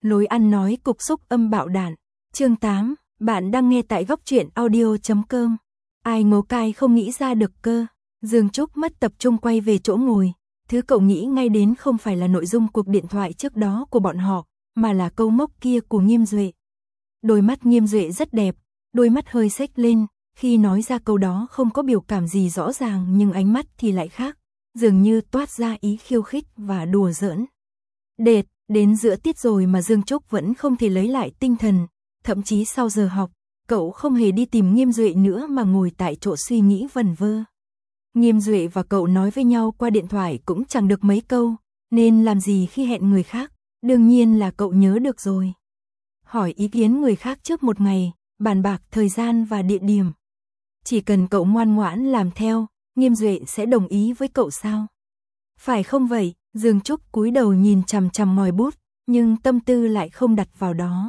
Lối ăn nói cục xúc âm bạo đản. Chương 8, bạn đang nghe tại góc truyện audio.com. Ai ngố cai không nghĩ ra được cơ. Dương Trúc mất tập trung quay về chỗ ngồi. Thứ cậu nghĩ ngay đến không phải là nội dung cuộc điện thoại trước đó của bọn họ, mà là câu mốc kia của Nghiêm Duệ. Đôi mắt Nghiêm Duệ rất đẹp, đôi mắt hơi xếch lên, khi nói ra câu đó không có biểu cảm gì rõ ràng nhưng ánh mắt thì lại khác, dường như toát ra ý khiêu khích và đùa giỡn. Đệt, đến giữa tiết rồi mà Dương Trúc vẫn không thể lấy lại tinh thần, thậm chí sau giờ học, cậu không hề đi tìm Nghiêm Duệ nữa mà ngồi tại chỗ suy nghĩ vẩn vơ. Nghiêm Duệ và cậu nói với nhau qua điện thoại cũng chẳng được mấy câu, nên làm gì khi hẹn người khác, đương nhiên là cậu nhớ được rồi. Hỏi ý kiến người khác trước một ngày, bàn bạc thời gian và địa điểm. Chỉ cần cậu ngoan ngoãn làm theo, Nghiêm Duệ sẽ đồng ý với cậu sao? Phải không vậy? Dương Trúc cúi đầu nhìn chằm chằm ngòi bút, nhưng tâm tư lại không đặt vào đó.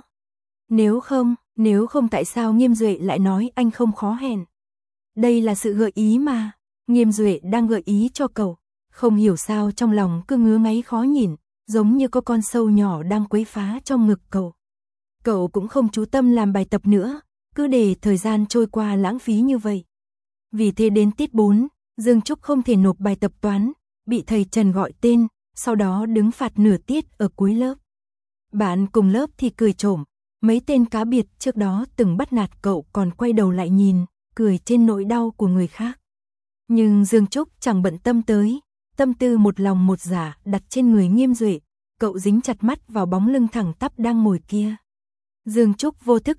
Nếu không tại sao Nghiêm Duệ lại nói anh không khó hẹn? Đây là sự gợi ý mà, Nghiêm Duệ đang gợi ý cho cậu, không hiểu sao trong lòng cứ ngứa ngáy khó nhìn, giống như có con sâu nhỏ đang quấy phá trong ngực cậu. Cậu cũng không chú tâm làm bài tập nữa, cứ để thời gian trôi qua lãng phí như vậy. Vì thế đến tiết 4, Dương Trúc không thể nộp bài tập toán, bị thầy Trần gọi tên, sau đó đứng phạt nửa tiết ở cuối lớp. Bạn cùng lớp thì cười trộm, mấy tên cá biệt trước đó từng bắt nạt cậu còn quay đầu lại nhìn, cười trên nỗi đau của người khác. Nhưng Dương Trúc chẳng bận tâm tới, tâm tư một lòng một dạ đặt trên người Nghiêm Duệ, cậu dính chặt mắt vào bóng lưng thẳng tắp đang ngồi kia. Dương Trúc vô thức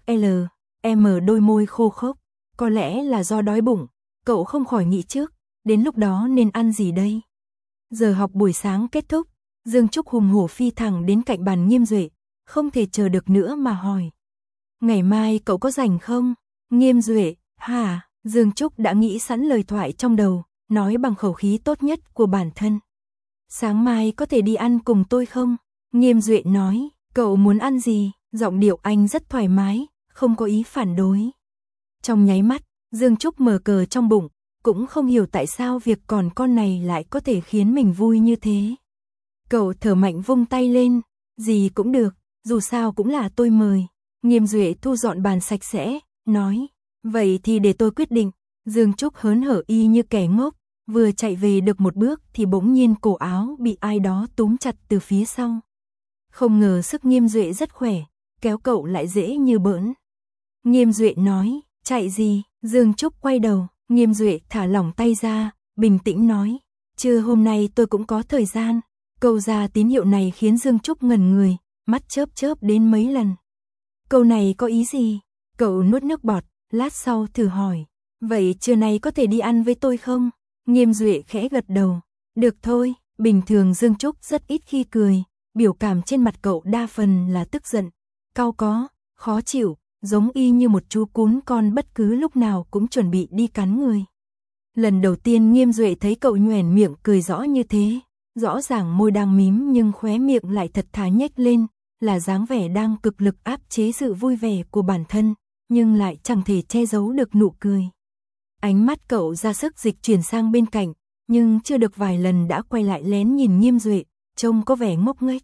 đôi môi khô khốc, có lẽ là do đói bụng, cậu không khỏi nghĩ trước, đến lúc đó nên ăn gì đây? Giờ học buổi sáng kết thúc, Dương Trúc hùng hổ phi thẳng đến cạnh bàn Nghiêm Duệ, không thể chờ được nữa mà hỏi. Ngày mai cậu có rảnh không? Nghiêm Duệ, hả? Dương Trúc đã nghĩ sẵn lời thoại trong đầu, nói bằng khẩu khí tốt nhất của bản thân. Sáng mai có thể đi ăn cùng tôi không? Nghiêm Duệ nói, cậu muốn ăn gì? Giọng điệu anh rất thoải mái, không có ý phản đối. Trong nháy mắt, Dương Trúc mở cờ trong bụng, cũng không hiểu tại sao việc còn con này lại có thể khiến mình vui như thế. Cậu thở mạnh vung tay lên, gì cũng được, dù sao cũng là tôi mời. Nghiêm Duệ thu dọn bàn sạch sẽ, nói, vậy thì để tôi quyết định. Dương Trúc hớn hở y như kẻ ngốc, vừa chạy về được một bước thì bỗng nhiên cổ áo bị ai đó túm chặt từ phía sau. Không ngờ sức Nghiêm Duệ rất khỏe, kéo cậu lại dễ như bỡn. Nghiêm Duệ nói, chạy gì? Dương Trúc quay đầu, Nghiêm Duệ thả lỏng tay ra, bình tĩnh nói, trưa hôm nay tôi cũng có thời gian. Câu ra tín hiệu này khiến Dương Trúc ngẩn người, mắt chớp chớp đến mấy lần. Câu này có ý gì? Cậu nuốt nước bọt, lát sau thử hỏi, vậy trưa nay có thể đi ăn với tôi không? Nghiêm Duệ khẽ gật đầu, được thôi. Bình thường Dương Trúc rất ít khi cười, biểu cảm trên mặt cậu đa phần là tức giận, cau có, khó chịu, giống y như một chú cún con bất cứ lúc nào cũng chuẩn bị đi cắn người. Lần đầu tiên Nghiêm Duệ thấy cậu nhoẻn miệng cười rõ như thế, rõ ràng môi đang mím nhưng khóe miệng lại thật thà nhếch lên, là dáng vẻ đang cực lực áp chế sự vui vẻ của bản thân, nhưng lại chẳng thể che giấu được nụ cười. Ánh mắt cậu ra sức dịch chuyển sang bên cạnh, nhưng chưa được vài lần đã quay lại lén nhìn Nghiêm Duệ, trông có vẻ ngốc nghếch.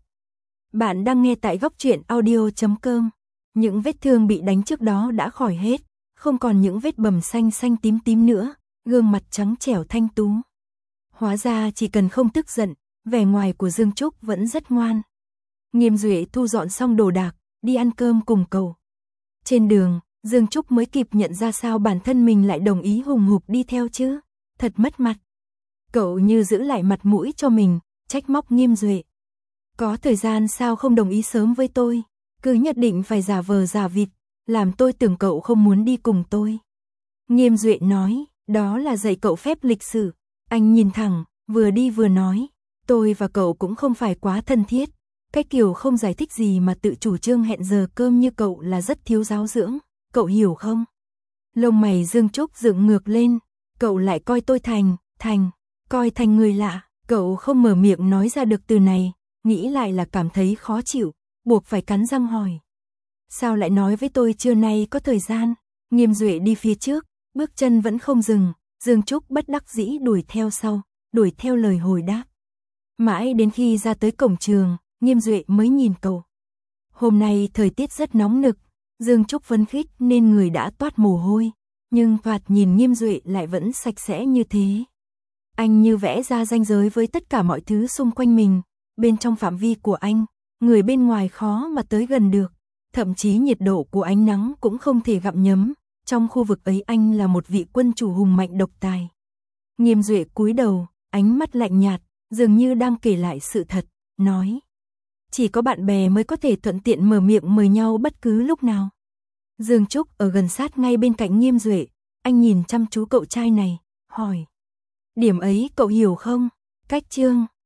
Bạn đang nghe tại góc truyện audio.com. Những vết thương bị đánh trước đó đã khỏi hết, không còn những vết bầm xanh xanh tím tím nữa, gương mặt trắng trẻo thanh tú. Hóa ra chỉ cần không tức giận, vẻ ngoài của Dương Trúc vẫn rất ngoan. Nghiêm Duệ thu dọn xong đồ đạc, đi ăn cơm cùng cậu. Trên đường, Dương Trúc mới kịp nhận ra sao bản thân mình lại đồng ý hùng hục đi theo chứ, thật mất mặt. Cậu như giữ lại mặt mũi cho mình, trách móc Nghiêm Duệ. Có thời gian sao không đồng ý sớm với tôi, cứ nhất định phải giả vờ giả vịt, làm tôi tưởng cậu không muốn đi cùng tôi. Nghiêm Duệ nói, đó là dạy cậu phép lịch sử. Anh nhìn thẳng, vừa đi vừa nói, tôi và cậu cũng không phải quá thân thiết. Cái kiểu không giải thích gì mà tự chủ trương hẹn giờ cơm như cậu là rất thiếu giáo dưỡng, cậu hiểu không? Lông mày Dương Trúc dựng ngược lên, cậu lại coi tôi coi thành người lạ, cậu không mở miệng nói ra được từ này, nghĩ lại là cảm thấy khó chịu, buộc phải cắn răng hỏi. Sao lại nói với tôi trưa nay có thời gian? Nghiêm Duệ đi phía trước, bước chân vẫn không dừng, Dương Trúc bất đắc dĩ đuổi theo sau, đuổi theo lời hồi đáp. Mãi đến khi ra tới cổng trường, Nghiêm Duệ mới nhìn cậu. Hôm nay thời tiết rất nóng nực, Dương Trúc phấn khích nên người đã toát mồ hôi, nhưng thoạt nhìn Nghiêm Duệ lại vẫn sạch sẽ như thế. Anh như vẽ ra ranh giới với tất cả mọi thứ xung quanh mình, bên trong phạm vi của anh, người bên ngoài khó mà tới gần được, thậm chí nhiệt độ của ánh nắng cũng không thể gặm nhấm, trong khu vực ấy anh là một vị quân chủ hùng mạnh độc tài. Nghiêm Duệ cúi đầu, ánh mắt lạnh nhạt, dường như đang kể lại sự thật, nói. Chỉ có bạn bè mới có thể thuận tiện mở miệng mời nhau bất cứ lúc nào. Dương Trúc ở gần sát ngay bên cạnh Nghiêm Duệ, anh nhìn chăm chú cậu trai này, hỏi. Điểm ấy cậu hiểu không? Cách Trương,